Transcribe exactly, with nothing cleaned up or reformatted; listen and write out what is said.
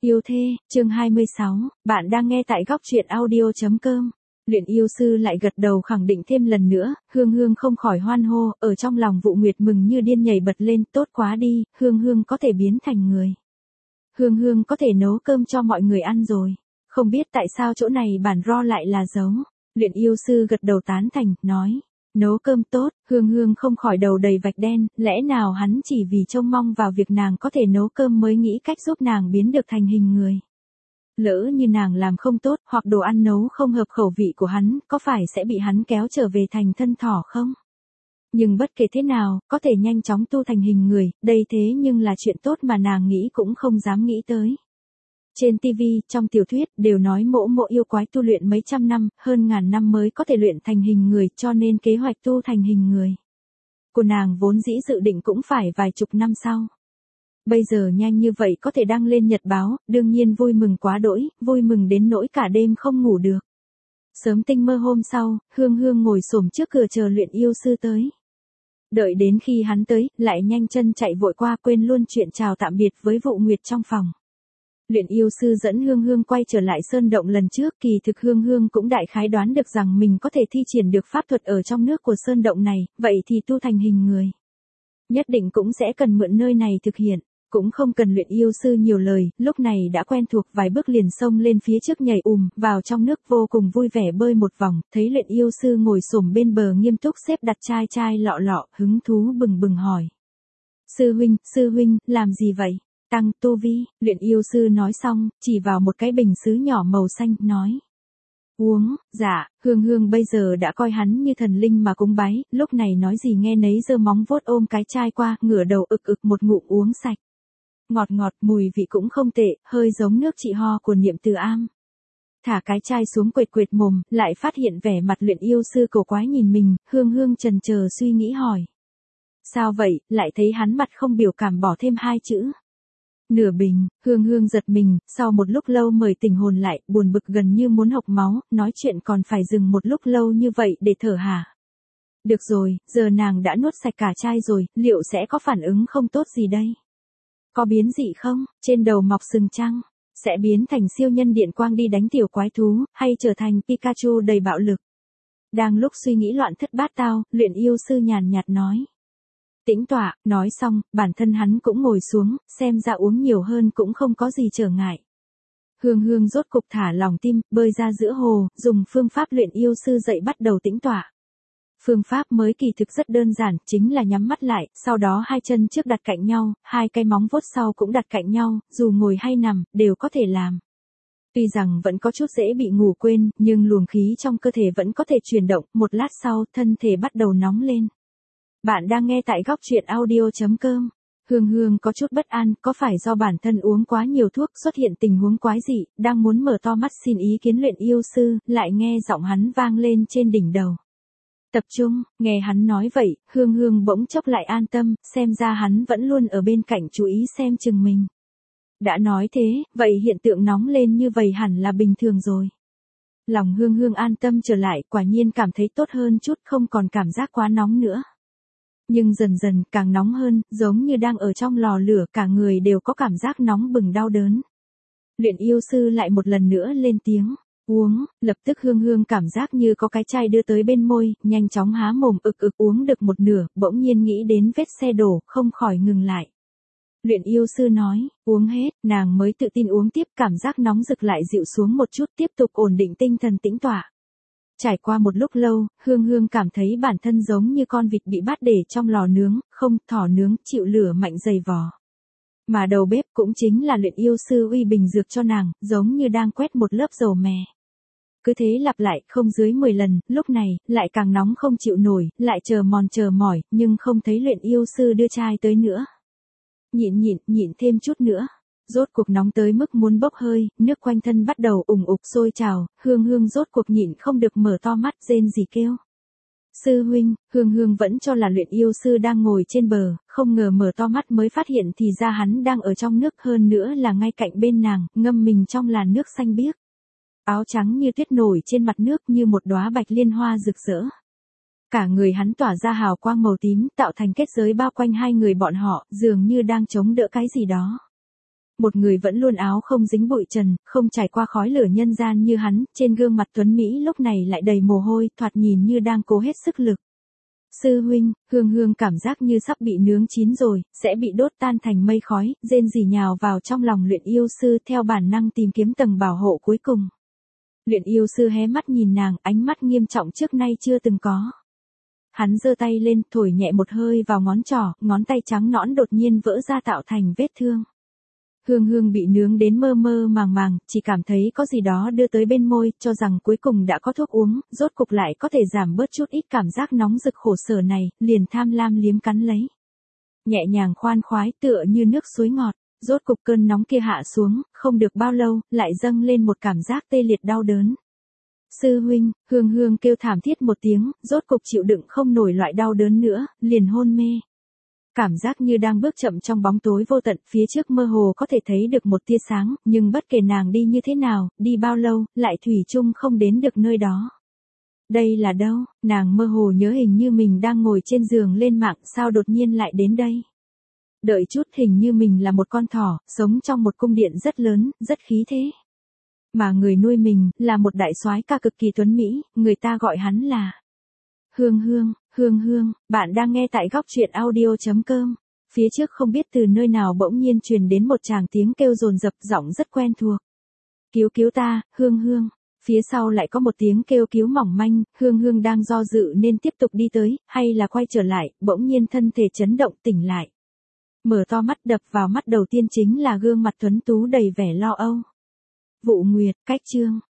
Yêu thê, chương hai mươi sáu, bạn đang nghe tại góc truyện audio chấm com. Luyện yêu sư lại gật đầu khẳng định thêm lần nữa, Hương Hương không khỏi hoan hô, ở trong lòng Vụ Nguyệt mừng như điên nhảy bật lên, tốt quá đi, Hương Hương có thể biến thành người. Hương Hương có thể nấu cơm cho mọi người ăn rồi. Không biết tại sao chỗ này bản ro lại là dấu. Luyện yêu sư gật đầu tán thành, nói. Nấu cơm tốt, Hương Hương không khỏi đầu đầy vạch đen, lẽ nào hắn chỉ vì trông mong vào việc nàng có thể nấu cơm mới nghĩ cách giúp nàng biến được thành hình người. Lỡ như nàng làm không tốt, hoặc đồ ăn nấu không hợp khẩu vị của hắn, có phải sẽ bị hắn kéo trở về thành thân thỏ không? Nhưng bất kể thế nào, có thể nhanh chóng tu thành hình người, đây thế nhưng là chuyện tốt mà nàng nghĩ cũng không dám nghĩ tới. Trên ti vi, trong tiểu thuyết, đều nói mỗ mộ yêu quái tu luyện mấy trăm năm, hơn ngàn năm mới có thể luyện thành hình người, cho nên kế hoạch tu thành hình người của nàng vốn dĩ dự định cũng phải vài chục năm sau. Bây giờ nhanh như vậy có thể đăng lên nhật báo, đương nhiên vui mừng quá đỗi, vui mừng đến nỗi cả đêm không ngủ được. Sớm tinh mơ hôm sau, Hương Hương ngồi xổm trước cửa chờ luyện yêu sư tới. Đợi đến khi hắn tới, lại nhanh chân chạy vội qua quên luôn chuyện chào tạm biệt với Vụ Nguyệt trong phòng. Luyện yêu sư dẫn Hương Hương quay trở lại sơn động lần trước, kỳ thực Hương Hương cũng đại khái đoán được rằng mình có thể thi triển được pháp thuật ở trong nước của sơn động này, vậy thì tu thành hình người. Nhất định cũng sẽ cần mượn nơi này thực hiện, cũng không cần luyện yêu sư nhiều lời, lúc này đã quen thuộc vài bước liền xông lên phía trước nhảy ùm, vào trong nước vô cùng vui vẻ bơi một vòng, thấy luyện yêu sư ngồi xổm bên bờ nghiêm túc xếp đặt chai chai lọ lọ, hứng thú bừng bừng hỏi. Sư huynh, sư huynh, làm gì vậy? Tăng tu vi, luyện yêu sư nói xong, chỉ vào một cái bình sứ nhỏ màu xanh, nói. Uống, dạ, Hương Hương bây giờ đã coi hắn như thần linh mà cúng bái, lúc này nói gì nghe nấy giơ móng vuốt ôm cái chai qua, ngửa đầu ực ực một ngụm uống sạch. Ngọt ngọt, mùi vị cũng không tệ, hơi giống nước trị ho của Niệm Từ Am. Thả cái chai xuống quệt quệt mồm, lại phát hiện vẻ mặt luyện yêu sư cổ quái nhìn mình, Hương Hương chần chờ suy nghĩ hỏi. Sao vậy, lại thấy hắn mặt không biểu cảm bỏ thêm hai chữ. Nửa bình, Hương Hương giật mình, sau một lúc lâu mời tình hồn lại, buồn bực gần như muốn hộc máu, nói chuyện còn phải dừng một lúc lâu như vậy để thở hả. Được rồi, giờ nàng đã nuốt sạch cả chai rồi, liệu sẽ có phản ứng không tốt gì đây? Có biến dị không? Trên đầu mọc sừng trăng? Sẽ biến thành siêu nhân điện quang đi đánh tiểu quái thú, hay trở thành Pikachu đầy bạo lực? Đang lúc suy nghĩ loạn thất bát tao, luyện yêu sư nhàn nhạt nói. Tĩnh tọa, nói xong, bản thân hắn cũng ngồi xuống, xem ra uống nhiều hơn cũng không có gì trở ngại. Hương Hương rốt cục thả lòng tim, bơi ra giữa hồ, dùng phương pháp luyện yêu sư dạy bắt đầu tĩnh tọa. Phương pháp mới kỳ thực rất đơn giản, chính là nhắm mắt lại, sau đó hai chân trước đặt cạnh nhau, hai cái móng vuốt sau cũng đặt cạnh nhau, dù ngồi hay nằm, đều có thể làm. Tuy rằng vẫn có chút dễ bị ngủ quên, nhưng luồng khí trong cơ thể vẫn có thể chuyển động, một lát sau, thân thể bắt đầu nóng lên. Bạn đang nghe tại góc truyện audio chấm com. Hương Hương có chút bất an, có phải do bản thân uống quá nhiều thuốc xuất hiện tình huống quái dị, đang muốn mở to mắt xin ý kiến luyện yêu sư, lại nghe giọng hắn vang lên trên đỉnh đầu. Tập trung, nghe hắn nói vậy, Hương Hương bỗng chốc lại an tâm, xem ra hắn vẫn luôn ở bên cạnh chú ý xem chừng mình. Đã nói thế, vậy hiện tượng nóng lên như vậy hẳn là bình thường rồi. Lòng Hương Hương an tâm trở lại, quả nhiên cảm thấy tốt hơn chút, không còn cảm giác quá nóng nữa. Nhưng dần dần càng nóng hơn, giống như đang ở trong lò lửa, cả người đều có cảm giác nóng bừng đau đớn. Luyện yêu sư lại một lần nữa lên tiếng, uống, lập tức Hương Hương cảm giác như có cái chai đưa tới bên môi, nhanh chóng há mồm ực ực uống được một nửa, bỗng nhiên nghĩ đến vết xe đổ, không khỏi ngừng lại. Luyện yêu sư nói, uống hết, nàng mới tự tin uống tiếp, cảm giác nóng rực lại dịu xuống một chút, tiếp tục ổn định tinh thần tĩnh tọa. Trải qua một lúc lâu, Hương Hương cảm thấy bản thân giống như con vịt bị bắt để trong lò nướng, không, thỏ nướng, chịu lửa mạnh dày vò. Mà đầu bếp cũng chính là luyện yêu sư uy bình dược cho nàng, giống như đang quét một lớp dầu mè. Cứ thế lặp lại, không dưới mười lần, lúc này, lại càng nóng không chịu nổi, lại chờ mòn chờ mỏi, nhưng không thấy luyện yêu sư đưa chai tới nữa. Nhịn nhịn, nhịn thêm chút nữa. Rốt cuộc nóng tới mức muốn bốc hơi, nước quanh thân bắt đầu ủng ục sôi trào, Hương Hương rốt cuộc nhịn không được mở to mắt rên rỉ kêu. Sư huynh, Hương Hương vẫn cho là luyện yêu sư đang ngồi trên bờ, không ngờ mở to mắt mới phát hiện thì ra hắn đang ở trong nước, hơn nữa là ngay cạnh bên nàng, ngâm mình trong làn nước xanh biếc. Áo trắng như tuyết nổi trên mặt nước như một đóa bạch liên hoa rực rỡ. Cả người hắn tỏa ra hào quang màu tím, tạo thành kết giới bao quanh hai người bọn họ, dường như đang chống đỡ cái gì đó. Một người vẫn luôn áo không dính bụi trần, không trải qua khói lửa nhân gian như hắn, trên gương mặt tuấn Mỹ lúc này lại đầy mồ hôi, thoạt nhìn như đang cố hết sức lực. Sư huynh, Hương Hương cảm giác như sắp bị nướng chín rồi, sẽ bị đốt tan thành mây khói, rên rỉ nhào vào trong lòng luyện yêu sư theo bản năng tìm kiếm tầng bảo hộ cuối cùng. Luyện yêu sư hé mắt nhìn nàng, ánh mắt nghiêm trọng trước nay chưa từng có. Hắn giơ tay lên, thổi nhẹ một hơi vào ngón trỏ, ngón tay trắng nõn đột nhiên vỡ ra tạo thành vết thương. Hương Hương bị nướng đến mơ mơ màng màng, chỉ cảm thấy có gì đó đưa tới bên môi, cho rằng cuối cùng đã có thuốc uống, rốt cục lại có thể giảm bớt chút ít cảm giác nóng rực khổ sở này, liền tham lam liếm cắn lấy. Nhẹ nhàng khoan khoái tựa như nước suối ngọt, rốt cục cơn nóng kia hạ xuống, không được bao lâu, lại dâng lên một cảm giác tê liệt đau đớn. Sư huynh, Hương Hương kêu thảm thiết một tiếng, rốt cục chịu đựng không nổi loại đau đớn nữa, liền hôn mê. Cảm giác như đang bước chậm trong bóng tối vô tận, phía trước mơ hồ có thể thấy được một tia sáng, nhưng bất kể nàng đi như thế nào, đi bao lâu, lại thủy chung không đến được nơi đó. Đây là đâu? Nàng mơ hồ nhớ hình như mình đang ngồi trên giường lên mạng, sao đột nhiên lại đến đây? Đợi chút, hình như mình là một con thỏ, sống trong một cung điện rất lớn, rất khí thế. Mà người nuôi mình, là một đại soái ca cực kỳ tuấn Mỹ, người ta gọi hắn là Hương Hương. Hương Hương, bạn đang nghe tại góc truyện audio chấm com. Phía trước không biết từ nơi nào bỗng nhiên truyền đến một tràng tiếng kêu dồn dập, giọng rất quen thuộc. Cứu cứu ta, Hương Hương. Phía sau lại có một tiếng kêu cứu mỏng manh, Hương Hương đang do dự nên tiếp tục đi tới, hay là quay trở lại, bỗng nhiên thân thể chấn động tỉnh lại. Mở to mắt, đập vào mắt đầu tiên chính là gương mặt tuấn tú đầy vẻ lo âu. Vụ Nguyệt, cách chương,